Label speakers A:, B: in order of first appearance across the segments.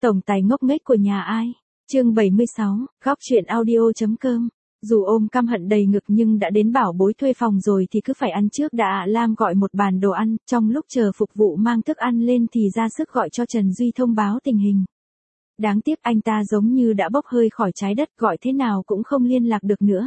A: Tổng tài ngốc nghếch của nhà ai? Chương 76, góc truyện audio.com. Dù ôm căm hận đầy ngực nhưng đã đến bảo bối thuê phòng rồi thì cứ phải ăn trước đã. Lam gọi một bàn đồ ăn, trong lúc chờ phục vụ mang thức ăn lên thì ra sức gọi cho Trần Duy thông báo tình hình. Đáng tiếc anh ta giống như đã bốc hơi khỏi trái đất, gọi thế nào cũng không liên lạc được nữa.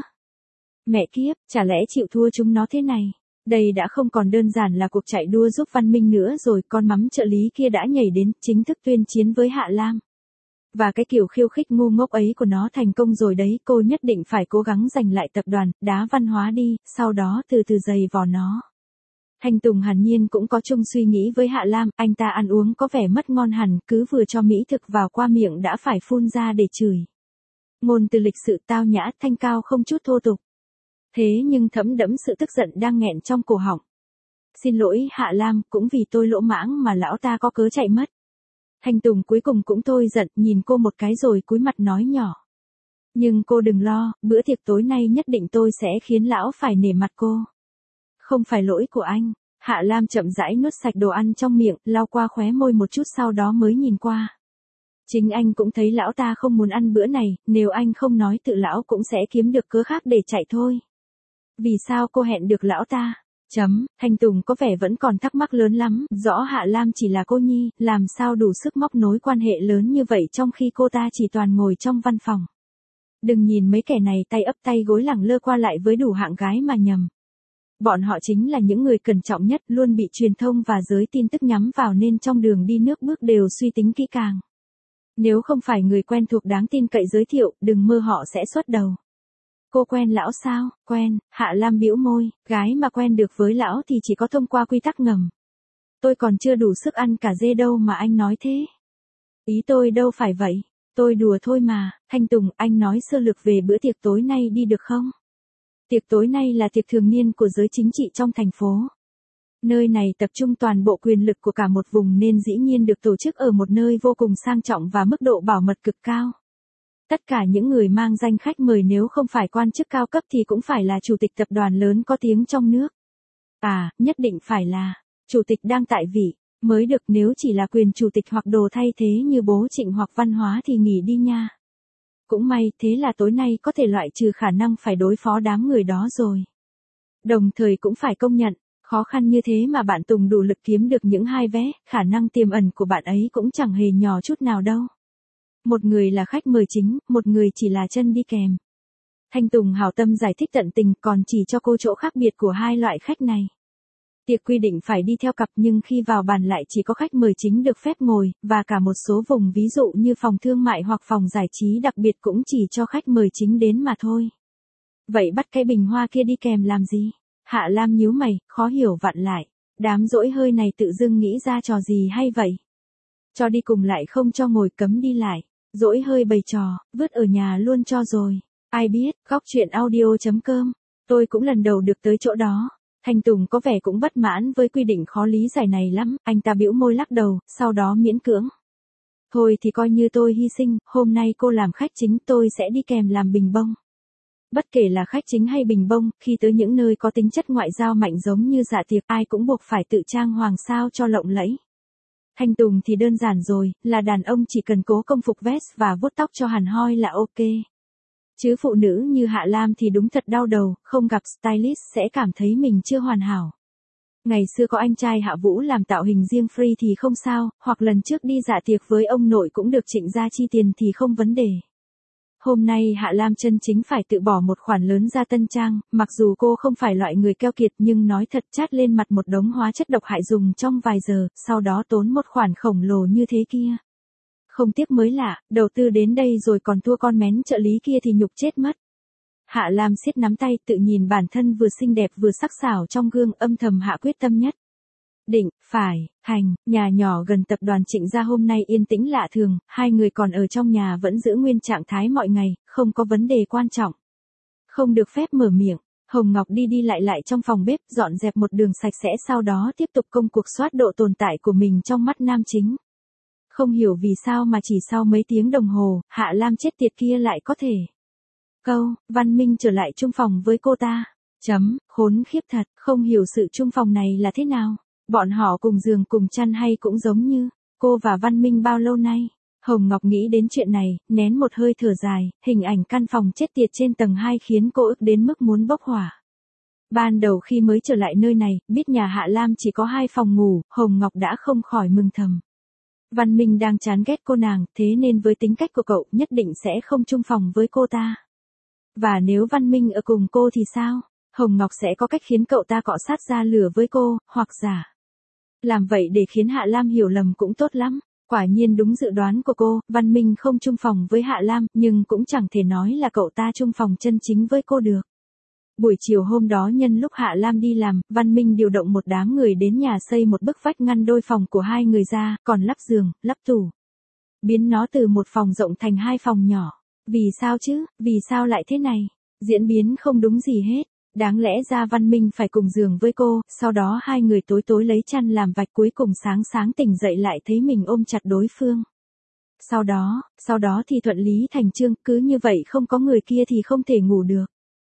A: Mẹ kiếp, chả lẽ chịu thua chúng nó thế này? Đây đã không còn đơn giản là cuộc chạy đua giúp Văn Minh nữa rồi, con mắm trợ lý kia đã nhảy đến, chính thức tuyên chiến với Hạ Lam. Và cái kiểu khiêu khích ngu ngốc ấy của nó thành công rồi đấy, cô nhất định phải cố gắng giành lại tập đoàn, đá văn hóa đi, sau đó từ từ giày vò nó. Thanh Tùng hẳn nhiên cũng có chung suy nghĩ với Hạ Lam, anh ta ăn uống có vẻ mất ngon hẳn, cứ vừa cho mỹ thực vào qua miệng đã phải phun ra để chửi. Ngôn từ lịch sự tao nhã, thanh cao không chút thô tục. Thế nhưng thấm đẫm sự tức giận đang nghẹn trong cổ họng. Xin lỗi Hạ Lam, cũng vì tôi lỗ mãng mà lão ta có cớ chạy mất. Thanh Tùng cuối cùng cũng thôi giận, nhìn cô một cái rồi cúi mặt nói nhỏ. Nhưng cô đừng lo, bữa tiệc tối nay nhất định tôi sẽ khiến lão phải nể mặt cô. Không phải lỗi của anh. Hạ Lam chậm rãi nuốt sạch đồ ăn trong miệng, lau qua khóe môi một chút sau đó mới nhìn qua. Chính anh cũng thấy lão ta không muốn ăn bữa này, nếu anh không nói tự lão cũng sẽ kiếm được cớ khác để chạy thôi. Vì sao cô hẹn được lão ta? Thanh Tùng có vẻ vẫn còn thắc mắc lớn lắm, rõ Hạ Lam chỉ là cô nhi, làm sao đủ sức móc nối quan hệ lớn như vậy trong khi cô ta chỉ toàn ngồi trong văn phòng. Đừng nhìn mấy kẻ này tay ấp tay gối lẳng lơ qua lại với đủ hạng gái mà nhầm. Bọn họ chính là những người cẩn trọng nhất, luôn bị truyền thông và giới tin tức nhắm vào nên trong đường đi nước bước đều suy tính kỹ càng. Nếu không phải người quen thuộc đáng tin cậy giới thiệu, đừng mơ họ sẽ xuất đầu. Cô quen lão sao? Quen. Hạ Lam bĩu môi, gái mà quen được với lão thì chỉ có thông qua quy tắc ngầm. Tôi còn chưa đủ sức ăn cả dê đâu mà anh nói thế. Ý tôi đâu phải vậy. Tôi đùa thôi mà. Thanh Tùng, anh nói sơ lược về bữa tiệc tối nay đi được không? Tiệc tối nay là tiệc thường niên của giới chính trị trong thành phố. Nơi này tập trung toàn bộ quyền lực của cả một vùng nên dĩ nhiên được tổ chức ở một nơi vô cùng sang trọng và mức độ bảo mật cực cao. Tất cả những người mang danh khách mời nếu không phải quan chức cao cấp thì cũng phải là chủ tịch tập đoàn lớn có tiếng trong nước. À, nhất định phải là chủ tịch đang tại vị mới được, nếu chỉ là quyền chủ tịch hoặc đồ thay thế như bố Trịnh hoặc Văn Hóa thì nghỉ đi nha. Cũng may, thế là tối nay có thể loại trừ khả năng phải đối phó đám người đó rồi. Đồng thời cũng phải công nhận, khó khăn như thế mà bạn Tùng đủ lực kiếm được những 2 vé, khả năng tiềm ẩn của bạn ấy cũng chẳng hề nhỏ chút nào đâu. Một người là khách mời chính, một người chỉ là chân đi kèm. Thanh Tùng hảo tâm giải thích tận tình, còn chỉ cho cô chỗ khác biệt của hai loại khách này. Tiệc quy định phải đi theo cặp nhưng khi vào bàn lại chỉ có khách mời chính được phép ngồi, và cả một số vùng ví dụ như phòng thương mại hoặc phòng giải trí đặc biệt cũng chỉ cho khách mời chính đến mà thôi. Vậy bắt cái bình hoa kia đi kèm làm gì? Hạ Lam nhíu mày, khó hiểu vặn lại. Đám dỗi hơi này tự dưng nghĩ ra trò gì hay vậy? Cho đi cùng lại không cho ngồi, cấm đi lại. Dỗi hơi bày trò, vứt ở nhà luôn cho rồi. Ai biết, góc truyện audio.com. Tôi cũng lần đầu được tới chỗ đó. Thanh Tùng có vẻ cũng bất mãn với quy định khó lý giải này lắm, anh ta bĩu môi lắc đầu, sau đó miễn cưỡng. Thôi thì coi như tôi hy sinh, hôm nay cô làm khách chính, tôi sẽ đi kèm làm bình bông. Bất kể là khách chính hay bình bông, khi tới những nơi có tính chất ngoại giao mạnh giống như dạ tiệc, ai cũng buộc phải tự trang hoàng sao cho lộng lẫy. Thanh Tùng thì đơn giản rồi, là đàn ông chỉ cần cố công phục vest và vuốt tóc cho hẳn hoi là ok. Chứ phụ nữ như Hạ Lam thì đúng thật đau đầu, không gặp stylist sẽ cảm thấy mình chưa hoàn hảo. Ngày xưa có anh trai Hạ Vũ làm tạo hình riêng free thì không sao, hoặc lần trước đi dạ tiệc với ông nội cũng được Trịnh gia chi tiền thì không vấn đề. Hôm nay Hạ Lam chân chính phải tự bỏ một khoản lớn ra tân trang, mặc dù cô không phải loại người keo kiệt nhưng nói thật chát lên mặt một đống hóa chất độc hại dùng trong vài giờ, sau đó tốn một khoản khổng lồ như thế kia. Không tiếc mới lạ, đầu tư đến đây rồi còn thua con mén trợ lý kia thì nhục chết mất. Hạ Lam siết nắm tay, tự nhìn bản thân vừa xinh đẹp vừa sắc sảo trong gương, âm thầm hạ quyết tâm nhất. Định, phải, hành, nhà nhỏ gần tập đoàn Trịnh gia hôm nay yên tĩnh lạ thường, hai người còn ở trong nhà vẫn giữ nguyên trạng thái mọi ngày, không có vấn đề quan trọng. Không được phép mở miệng, Hồng Ngọc đi đi lại lại trong phòng bếp, dọn dẹp một đường sạch sẽ sau đó tiếp tục công cuộc soát độ tồn tại của mình trong mắt nam chính. Không hiểu vì sao mà chỉ sau mấy tiếng đồng hồ, Hạ Lam chết tiệt kia lại có thể. Văn Minh trở lại chung phòng với cô ta. Khốn khiếp thật, không hiểu sự chung phòng này là thế nào. Bọn họ cùng giường cùng chăn hay cũng giống như, cô và Văn Minh bao lâu nay? Hồng Ngọc nghĩ đến chuyện này, nén một hơi thở dài, hình ảnh căn phòng chết tiệt trên tầng 2 khiến cô ức đến mức muốn bốc hỏa. Ban đầu khi mới trở lại nơi này, biết nhà Hạ Lam chỉ có 2 phòng ngủ, Hồng Ngọc đã không khỏi mừng thầm. Văn Minh đang chán ghét cô nàng, thế nên với tính cách của cậu nhất định sẽ không chung phòng với cô ta. Và nếu Văn Minh ở cùng cô thì sao? Hồng Ngọc sẽ có cách khiến cậu ta cọ sát ra lửa với cô, hoặc giả. Làm vậy để khiến Hạ Lam hiểu lầm cũng tốt lắm. Quả nhiên đúng dự đoán của cô, Văn Minh không chung phòng với Hạ Lam, nhưng cũng chẳng thể nói là cậu ta chung phòng chân chính với cô được. Buổi chiều hôm đó nhân lúc Hạ Lam đi làm, Văn Minh điều động một đám người đến nhà xây một bức vách ngăn đôi phòng của 2 người ra, còn lắp giường, lắp tủ. Biến nó từ một phòng rộng thành 2 phòng nhỏ. Vì sao chứ, vì sao lại thế này? Diễn biến không đúng gì hết. Đáng lẽ ra Văn Minh phải cùng giường với cô, sau đó 2 người tối tối lấy chăn làm vạch, cuối cùng sáng sáng tỉnh dậy lại thấy mình ôm chặt đối phương. Sau đó thì thuận lý thành chương, cứ như vậy không có người kia thì không thể ngủ được.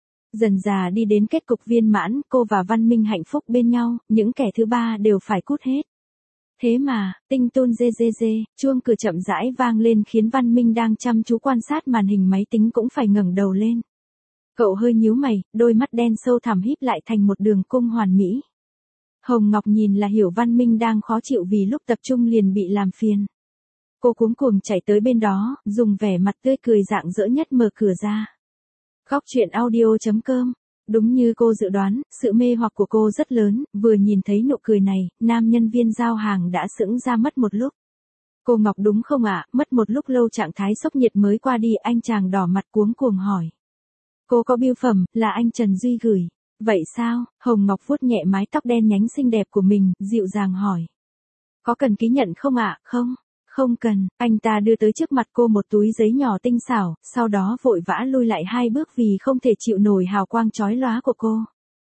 A: Dần dà đi đến kết cục viên mãn, cô và Văn Minh hạnh phúc bên nhau, những kẻ thứ ba đều phải cút hết. Thế mà, tinh tun dê dê dê, chuông cửa chậm rãi vang lên khiến Văn Minh đang chăm chú quan sát màn hình máy tính cũng phải ngẩng đầu lên. Cậu hơi nhíu mày, đôi mắt đen sâu thẳm híp lại thành một đường cung hoàn mỹ. Hồng Ngọc nhìn là hiểu Văn Minh đang khó chịu vì lúc tập trung liền bị làm phiền. Cô cuống cuồng chạy tới bên đó, dùng vẻ mặt tươi cười rạng rỡ nhất mở cửa ra. Góc truyện audio.com. Đúng như cô dự đoán, sự mê hoặc của cô rất lớn, vừa nhìn thấy nụ cười này, nam nhân viên giao hàng đã sững ra mất một lúc. Cô Ngọc đúng không ạ? Mất một lúc lâu trạng thái sốc nhiệt mới qua đi, anh chàng đỏ mặt cuống cuồng hỏi. Cô có bưu phẩm, là anh Trần Duy gửi. Vậy sao? Hồng Ngọc vuốt nhẹ mái tóc đen nhánh xinh đẹp của mình, dịu dàng hỏi. Có cần ký nhận không ạ? Không. Không cần, anh ta đưa tới trước mặt cô một túi giấy nhỏ tinh xảo, sau đó vội vã lui lại 2 bước vì không thể chịu nổi hào quang chói lóa của cô.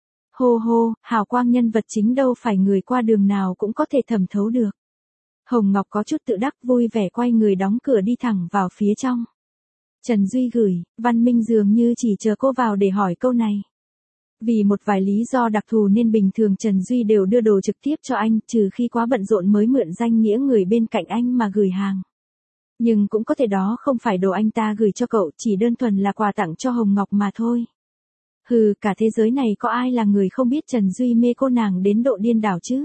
A: Hô hô, hào quang nhân vật chính đâu phải người qua đường nào cũng có thể thẩm thấu được. Hồng Ngọc có chút tự đắc vui vẻ quay người đóng cửa đi thẳng vào phía trong. Trần Duy gửi, Văn Minh dường như chỉ chờ cô vào để hỏi câu này. Vì một vài lý do đặc thù nên bình thường Trần Duy đều đưa đồ trực tiếp cho anh, trừ khi quá bận rộn mới mượn danh nghĩa người bên cạnh anh mà gửi hàng. Nhưng cũng có thể đó không phải đồ anh ta gửi cho cậu, chỉ đơn thuần là quà tặng cho Hồng Ngọc mà thôi. Hừ, cả thế giới này có ai là người không biết Trần Duy mê cô nàng đến độ điên đảo chứ?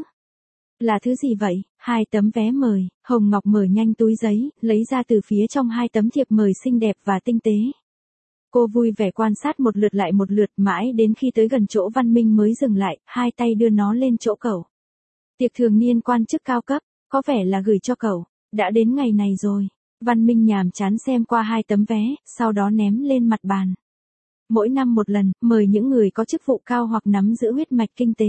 A: Là thứ gì vậy? 2 tấm vé mời, Hồng Ngọc mở nhanh túi giấy, lấy ra từ phía trong 2 tấm thiệp mời xinh đẹp và tinh tế. Cô vui vẻ quan sát một lượt lại một lượt mãi đến khi tới gần chỗ Văn Minh mới dừng lại, 2 tay đưa nó lên chỗ cậu. Tiệc thường niên quan chức cao cấp, có vẻ là gửi cho cậu, đã đến ngày này rồi. Văn Minh nhàm chán xem qua 2 tấm vé, sau đó ném lên mặt bàn. Mỗi năm một lần, mời những người có chức vụ cao hoặc nắm giữ huyết mạch kinh tế.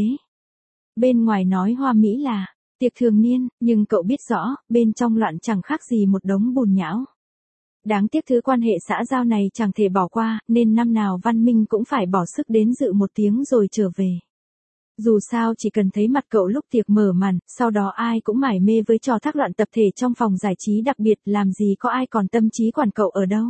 A: Bên ngoài nói hoa mỹ là tiệc thường niên, nhưng cậu biết rõ, bên trong loạn chẳng khác gì một đống bùn nhão. Đáng tiếc thứ quan hệ xã giao này chẳng thể bỏ qua, nên năm nào Văn Minh cũng phải bỏ sức đến dự một tiếng rồi trở về. Dù sao chỉ cần thấy mặt cậu lúc tiệc mở màn, sau đó ai cũng mải mê với trò thác loạn tập thể trong phòng giải trí đặc biệt, làm gì có ai còn tâm trí quản cậu ở đâu.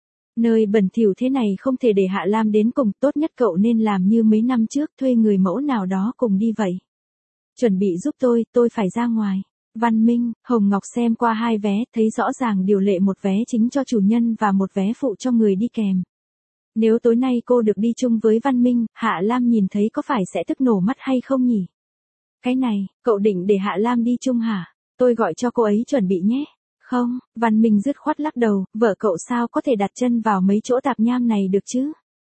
A: Nơi bẩn thỉu thế này không thể để Hạ Lam đến cùng, tốt nhất cậu nên làm như mấy năm trước, thuê người mẫu nào đó cùng đi vậy. Chuẩn bị giúp tôi phải ra ngoài. Văn Minh, Hồng Ngọc xem qua 2 vé, thấy rõ ràng điều lệ một vé chính cho chủ nhân và một vé phụ cho người đi kèm. Nếu tối nay cô được đi chung với Văn Minh, Hạ Lam nhìn thấy có phải sẽ tức nổ mắt hay không nhỉ? Cái này, cậu định để Hạ Lam đi chung hả? Tôi gọi cho cô ấy chuẩn bị nhé. Không, Văn Minh dứt khoát lắc đầu, vợ cậu sao có thể đặt chân vào mấy chỗ tạp nham này được chứ?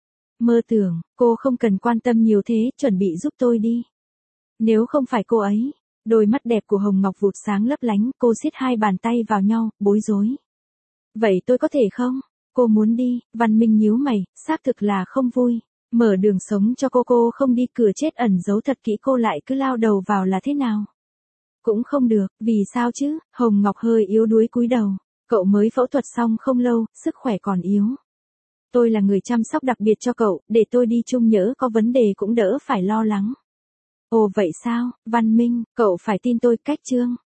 A: Mơ tưởng, cô không cần quan tâm nhiều thế, chuẩn bị giúp tôi đi. Nếu không phải cô ấy. Đôi mắt đẹp của Hồng Ngọc vụt sáng lấp lánh, cô siết 2 bàn tay vào nhau, bối rối. Vậy tôi có thể không? Cô muốn đi, Văn Minh nhíu mày, xác thực là không vui. Mở đường sống cho cô không đi, cửa chết ẩn giấu thật kỹ cô lại cứ lao đầu vào là thế nào? Cũng không được, vì sao chứ? Hồng Ngọc hơi yếu đuối cúi đầu. Cậu mới phẫu thuật xong không lâu, sức khỏe còn yếu. Tôi là người chăm sóc đặc biệt cho cậu, để tôi đi chung nhỡ có vấn đề cũng đỡ phải lo lắng. Ồ vậy sao, Văn Minh, cậu phải tin tôi, cách chương.